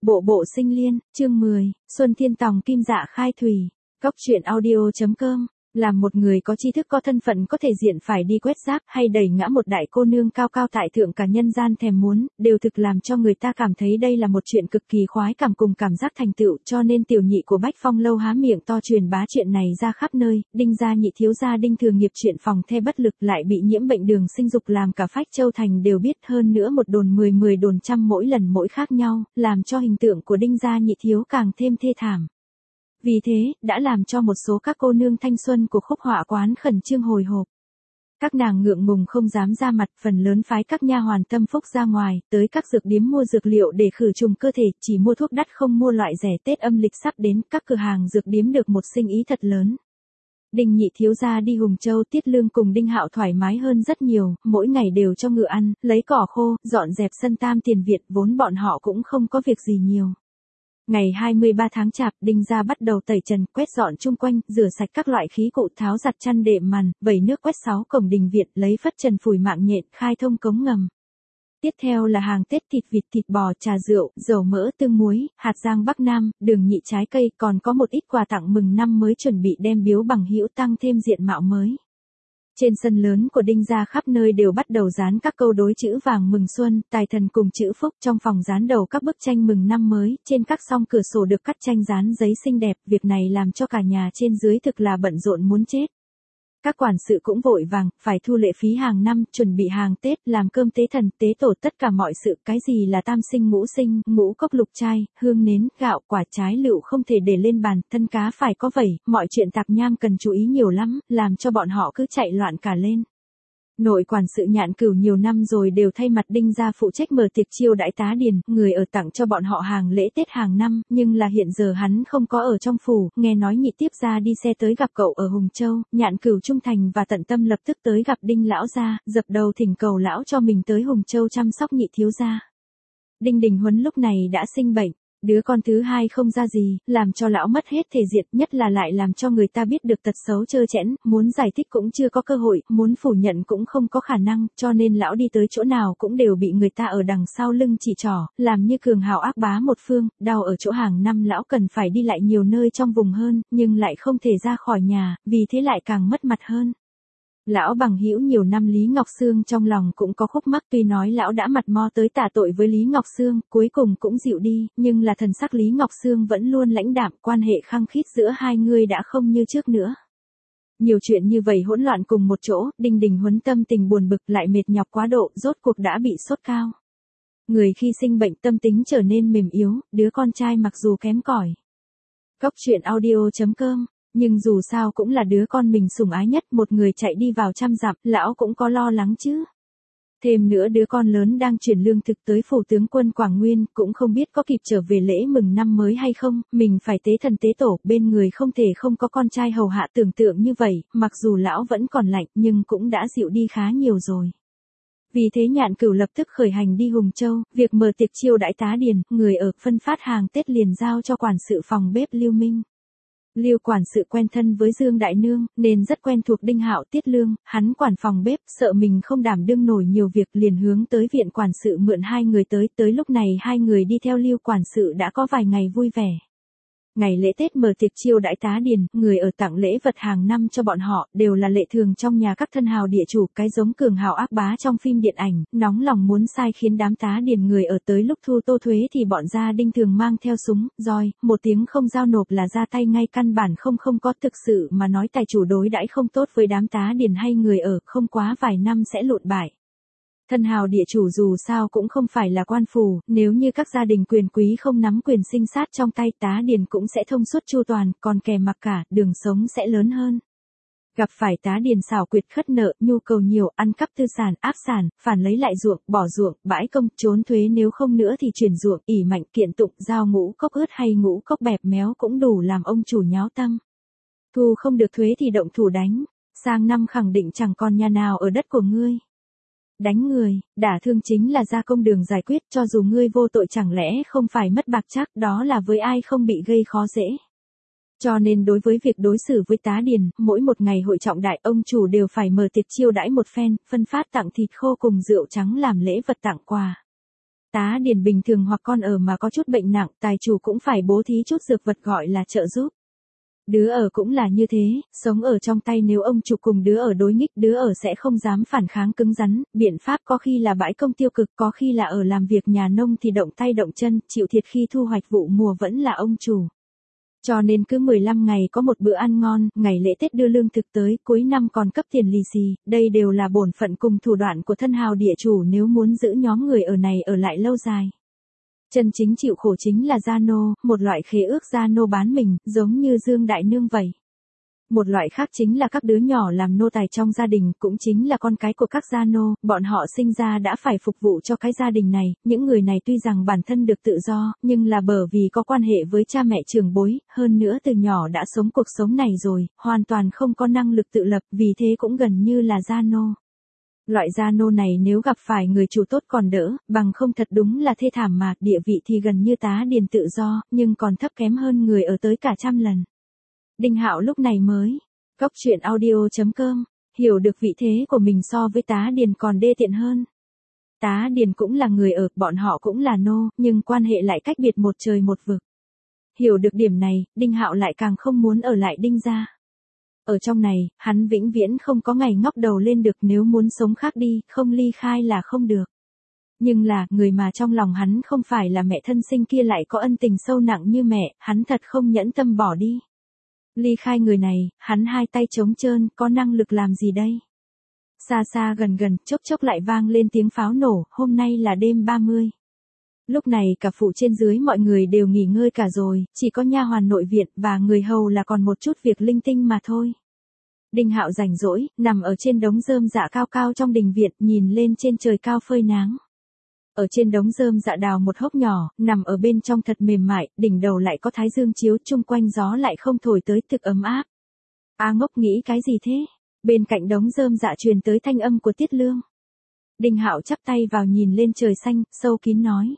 Bộ bộ sinh liên, chương 10, Xuân Thiên Tòng Kim Dạ Khai Thủy. Góc truyện audio.com. Làm một người có tri thức có thân phận có thể diện phải đi quét rác hay đẩy ngã một đại cô nương cao cao tại thượng cả nhân gian thèm muốn, đều thực làm cho người ta cảm thấy đây là một chuyện cực kỳ khoái cảm cùng cảm giác thành tựu, cho nên tiểu nhị của Bách Phong lâu há miệng to truyền bá chuyện này ra khắp nơi. Đinh gia nhị thiếu gia Đinh Thường Nghiệp chuyện phòng the bất lực lại bị nhiễm bệnh đường sinh dục làm cả Phách Châu thành đều biết, hơn nữa một đồn 10 đồn trăm mỗi lần mỗi khác nhau, làm cho hình tượng của Đinh gia nhị thiếu càng thêm thê thảm. Vì thế, đã làm cho một số các cô nương thanh xuân của khúc họa quán khẩn trương hồi hộp. Các nàng ngượng ngùng không dám ra mặt, phần lớn phái các nha hoàn tâm phúc ra ngoài, tới các dược điếm mua dược liệu để khử trùng cơ thể, chỉ mua thuốc đắt không mua loại rẻ. Tết âm lịch sắp đến, các cửa hàng dược điếm được một sinh ý thật lớn. Đinh nhị thiếu gia đi Hùng Châu, Tiết Lương cùng Đinh Hạo thoải mái hơn rất nhiều, mỗi ngày đều cho ngựa ăn, lấy cỏ khô, dọn dẹp sân tam tiền viện, vốn bọn họ cũng không có việc gì nhiều. Ngày 23 tháng Chạp, Đinh gia bắt đầu tẩy trần, quét dọn chung quanh, rửa sạch các loại khí cụ, tháo giặt chăn đệm màn, vẩy nước quét 6 cổng đình viện, lấy phất trần phủi mạng nhện, khai thông cống ngầm. Tiếp theo là hàng Tết thịt vịt, thịt bò, trà rượu, dầu mỡ, tương muối, hạt rang Bắc Nam, đường nhị, trái cây, còn có một ít quà tặng mừng năm mới chuẩn bị đem biếu bằng hữu, tăng thêm diện mạo mới. Trên sân lớn của Đinh gia khắp nơi đều bắt đầu dán các câu đối chữ vàng mừng xuân, tài thần cùng chữ phúc, trong phòng dán đầu các bức tranh mừng năm mới, trên các song cửa sổ được cắt tranh dán giấy xinh đẹp, việc này làm cho cả nhà trên dưới thực là bận rộn muốn chết. Các quản sự cũng vội vàng, phải thu lệ phí hàng năm, chuẩn bị hàng Tết, làm cơm tế thần, tế tổ, tất cả mọi sự, cái gì là tam sinh, ngũ cốc, lục trai, hương nến, gạo, quả, trái lựu không thể để lên bàn, thân cá phải có vẩy, mọi chuyện tạp nham cần chú ý nhiều lắm, làm cho bọn họ cứ chạy loạn cả lên. Nội quản sự Nhạn Cửu nhiều năm rồi đều thay mặt Đinh gia phụ trách mở tiệc chiêu đãi tá điền, người ở tặng cho bọn họ hàng lễ Tết hàng năm, nhưng là hiện giờ hắn không có ở trong phủ, nghe nói nhị tiếp gia đi xe tới gặp cậu ở Hùng Châu, Nhạn Cửu trung thành và tận tâm lập tức tới gặp Đinh lão gia, dập đầu thỉnh cầu lão cho mình tới Hùng Châu chăm sóc nhị thiếu gia. Đinh Đình Huấn lúc này đã sinh bệnh. Đứa con thứ hai không ra gì, làm cho lão mất hết thể diện, nhất là lại làm cho người ta biết được tật xấu trơ trẽn, muốn giải thích cũng chưa có cơ hội, muốn phủ nhận cũng không có khả năng, cho nên lão đi tới chỗ nào cũng đều bị người ta ở đằng sau lưng chỉ trỏ, làm như cường hào ác bá một phương, đau ở chỗ hàng năm lão cần phải đi lại nhiều nơi trong vùng hơn, nhưng lại không thể ra khỏi nhà, vì thế lại càng mất mặt hơn. Lão bằng hữu nhiều năm Lý Ngọc Sương trong lòng cũng có khúc mắc, tuy nói lão đã mặt mo tới tạ tội với Lý Ngọc Sương, cuối cùng cũng dịu đi, nhưng là thần sắc Lý Ngọc Sương vẫn luôn lãnh đạm, quan hệ khăng khít giữa hai người đã không như trước nữa. Nhiều chuyện như vậy hỗn loạn cùng một chỗ, Đinh Đình Huấn tâm tình buồn bực lại mệt nhọc quá độ, rốt cuộc đã bị sốt cao. Người khi sinh bệnh tâm tính trở nên mềm yếu, đứa con trai mặc dù kém cỏi. Góc truyện audio.com. Nhưng dù sao cũng là đứa con mình sủng ái nhất, một người chạy đi vào trăm dặm, lão cũng có lo lắng chứ. Thêm nữa đứa con lớn đang chuyển lương thực tới phủ tướng quân Quảng Nguyên, cũng không biết có kịp trở về lễ mừng năm mới hay không, mình phải tế thần tế tổ, bên người không thể không có con trai hầu hạ. Tưởng tượng như vậy, mặc dù lão vẫn còn lạnh nhưng cũng đã dịu đi khá nhiều rồi. Vì thế Nhạn Cửu lập tức khởi hành đi Hùng Châu, việc mở tiệc chiêu đãi tá điền, người ở phân phát hàng Tết liền giao cho quản sự phòng bếp Lưu Minh. Lưu quản sự quen thân với Dương Đại Nương, nên rất quen thuộc Đinh Hạo, Tiết Lương, hắn quản phòng bếp, sợ mình không đảm đương nổi nhiều việc, liền hướng tới viện quản sự mượn hai người tới lúc này hai người đi theo Lưu quản sự đã có vài ngày vui vẻ. Ngày lễ Tết mở tiệc chiêu đãi tá điền, người ở tặng lễ vật hàng năm cho bọn họ, đều là lệ thường trong nhà các thân hào địa chủ, cái giống cường hào ác bá trong phim điện ảnh, nóng lòng muốn sai khiến đám tá điền người ở tới lúc thu tô thuế thì bọn gia Đinh thường mang theo súng, roi, một tiếng không giao nộp là ra tay ngay, căn bản không có. Thực sự mà nói tài chủ đối đãi không tốt với đám tá điền hay người ở, không quá vài năm sẽ lụn bại. Thân hào địa chủ dù sao cũng không phải là quan phủ, nếu như các gia đình quyền quý không nắm quyền sinh sát trong tay, tá điền cũng sẽ thông suốt chu toàn, còn kẻ mặc cả, đường sống sẽ lớn hơn. Gặp phải tá điền xảo quyệt khất nợ, nhu cầu nhiều, ăn cắp tư sản, áp sản, phản lấy lại ruộng, bỏ ruộng, bãi công, trốn thuế, nếu không nữa thì chuyển ruộng, ỉ mạnh, kiện tụng, giao ngũ cốc ướt hay ngũ cốc bẹp méo cũng đủ làm ông chủ nháo tâm. Thu không được thuế thì động thủ đánh, sang năm khẳng định chẳng còn nhà nào ở đất của ngươi. Đánh người, đả thương chính là ra công đường giải quyết, cho dù ngươi vô tội chẳng lẽ không phải mất bạc chắc, đó là với ai không bị gây khó dễ. Cho nên đối với việc đối xử với tá điền, mỗi một ngày hội trọng đại ông chủ đều phải mở tiệc chiêu đãi một phen, phân phát tặng thịt khô cùng rượu trắng làm lễ vật tặng quà. Tá điền bình thường hoặc con ở mà có chút bệnh nặng, tài chủ cũng phải bố thí chút dược vật gọi là trợ giúp. Đứa ở cũng là như thế, sống ở trong tay nếu ông chủ cùng đứa ở đối nghịch đứa ở sẽ không dám phản kháng cứng rắn, biện pháp có khi là bãi công tiêu cực, có khi là ở làm việc nhà nông thì động tay động chân, chịu thiệt khi thu hoạch vụ mùa vẫn là ông chủ. Cho nên cứ 15 ngày có một bữa ăn ngon, ngày lễ Tết đưa lương thực tới, cuối năm còn cấp tiền lì xì, đây đều là bổn phận cùng thủ đoạn của thân hào địa chủ nếu muốn giữ nhóm người ở này ở lại lâu dài. Chân chính chịu khổ chính là gia nô, một loại khế ước gia nô bán mình, giống như Dương Đại Nương vậy. Một loại khác chính là các đứa nhỏ làm nô tài trong gia đình, cũng chính là con cái của các gia nô, bọn họ sinh ra đã phải phục vụ cho cái gia đình này, những người này tuy rằng bản thân được tự do, nhưng là bởi vì có quan hệ với cha mẹ trưởng bối, hơn nữa từ nhỏ đã sống cuộc sống này rồi, hoàn toàn không có năng lực tự lập, vì thế cũng gần như là gia nô. Loại gia nô này nếu gặp phải người chủ tốt còn đỡ, bằng không thật đúng là thê thảm mà, địa vị thì gần như tá điền tự do, nhưng còn thấp kém hơn người ở tới cả trăm lần. Đinh Hạo lúc này mới, Cóc Truyện Audio.com, hiểu được vị thế của mình so với tá điền còn đê tiện hơn. Tá điền cũng là người ở, bọn họ cũng là nô, nhưng quan hệ lại cách biệt một trời một vực. Hiểu được điểm này, Đinh Hạo lại càng không muốn ở lại Đinh gia. Ở trong này, hắn vĩnh viễn không có ngày ngóc đầu lên được, nếu muốn sống khác đi, không ly khai là không được. Nhưng là, người mà trong lòng hắn không phải là mẹ thân sinh kia lại có ân tình sâu nặng như mẹ, hắn thật không nhẫn tâm bỏ đi. Ly khai người này, hắn hai tay trống trơn, có năng lực làm gì đây? Xa xa gần gần, chốc chốc lại vang lên tiếng pháo nổ, hôm nay là đêm 30. Lúc này cả phủ trên dưới mọi người đều nghỉ ngơi cả rồi, chỉ có nha hoàn nội viện và người hầu là còn một chút việc linh tinh mà thôi. Đinh Hạo rảnh rỗi, nằm ở trên đống rơm dạ cao cao trong đình viện, nhìn lên trên trời cao phơi nắng. Ở trên đống rơm dạ đào một hốc nhỏ, nằm ở bên trong thật mềm mại, đỉnh đầu lại có thái dương chiếu, chung quanh gió lại không thổi tới, thực ấm áp. A Ngốc nghĩ cái gì thế? Bên cạnh đống rơm dạ truyền tới thanh âm của Tiết Lương. Đinh Hạo chắp tay vào nhìn lên trời xanh, sâu kín nói.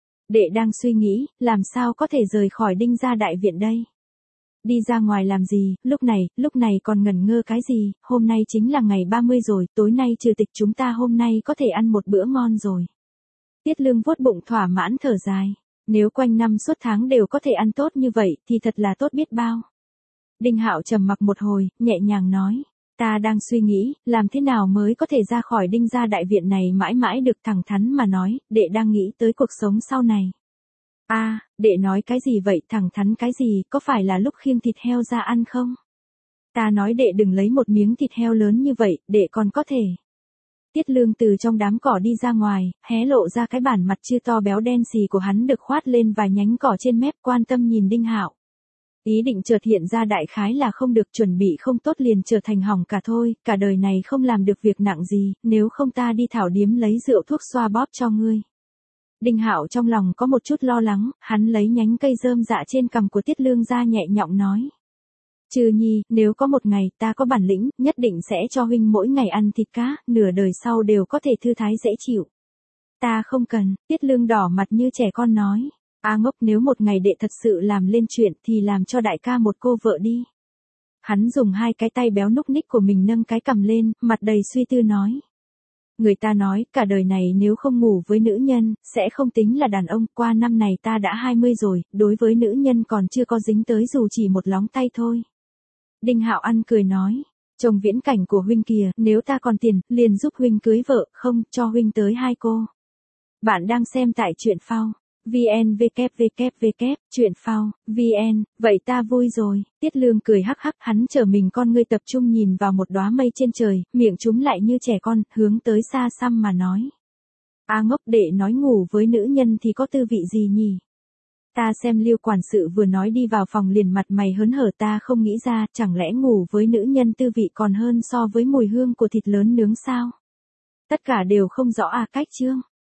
Đệ đang suy nghĩ, làm sao có thể rời khỏi Đinh gia đại viện đây? Đi ra ngoài làm gì, lúc này còn ngẩn ngơ cái gì, hôm nay chính là ngày 30 rồi, tối nay trừ tịch chúng ta hôm nay có thể ăn một bữa ngon rồi. Tiết Lương vuốt bụng thỏa mãn thở dài, nếu quanh năm suốt tháng đều có thể ăn tốt như vậy thì thật là tốt biết bao. Đinh Hạo trầm mặc một hồi, nhẹ nhàng nói, ta đang suy nghĩ, làm thế nào mới có thể ra khỏi Đinh gia đại viện này mãi mãi được, thẳng thắn mà nói, đệ đang nghĩ tới cuộc sống sau này. Đệ nói cái gì vậy, thẳng thắn cái gì, có phải là lúc khiêng thịt heo ra ăn không? Ta nói đệ đừng lấy một miếng thịt heo lớn như vậy, đệ còn có thể. Tiết Lương từ trong đám cỏ đi ra ngoài, hé lộ ra cái bản mặt chưa to béo đen xì của hắn được khoát lên vài nhánh cỏ trên mép, quan tâm nhìn Đinh Hạo. Ý định chợt hiện ra đại khái là không được, chuẩn bị không tốt liền trở thành hỏng cả thôi, cả đời này không làm được việc nặng gì, nếu không ta đi thảo điếm lấy rượu thuốc xoa bóp cho ngươi. Đinh Hạo trong lòng có một chút lo lắng, hắn lấy nhánh cây rơm dạ trên cằm của Tiết Lương ra nhẹ nhõm nói. Trừ nhi, nếu có một ngày ta có bản lĩnh, nhất định sẽ cho huynh mỗi ngày ăn thịt cá, nửa đời sau đều có thể thư thái dễ chịu. Ta không cần, Tiết Lương đỏ mặt như trẻ con nói. A Ngốc, nếu một ngày đệ thật sự làm lên chuyện thì làm cho đại ca một cô vợ đi. Hắn dùng hai cái tay béo núc ních của mình nâng cái cằm lên, mặt đầy suy tư nói. Người ta nói, cả đời này nếu không ngủ với nữ nhân, sẽ không tính là đàn ông, qua năm này ta đã 20 rồi, đối với nữ nhân còn chưa có dính tới dù chỉ một lóng tay thôi. Đinh Hạo ăn cười nói, chồng viễn cảnh của huynh kìa, nếu ta còn tiền, liền giúp huynh cưới vợ, không, cho huynh tới 2 cô. Bạn đang xem tại truyện phao. Truyện phao, VN, vậy ta vui rồi. Tiết Lương cười hắc hắc, hắn trở mình con ngươi tập trung nhìn vào một đóa mây trên trời, miệng chúng lại như trẻ con, hướng tới xa xăm mà nói. A Ngốc, đệ nói ngủ với nữ nhân thì có tư vị gì nhỉ? Ta xem Liêu quản sự vừa nói đi vào phòng liền mặt mày hớn hở, ta không nghĩ ra, chẳng lẽ ngủ với nữ nhân tư vị còn hơn so với mùi hương của thịt lớn nướng sao? Tất cả đều không rõ cách chương.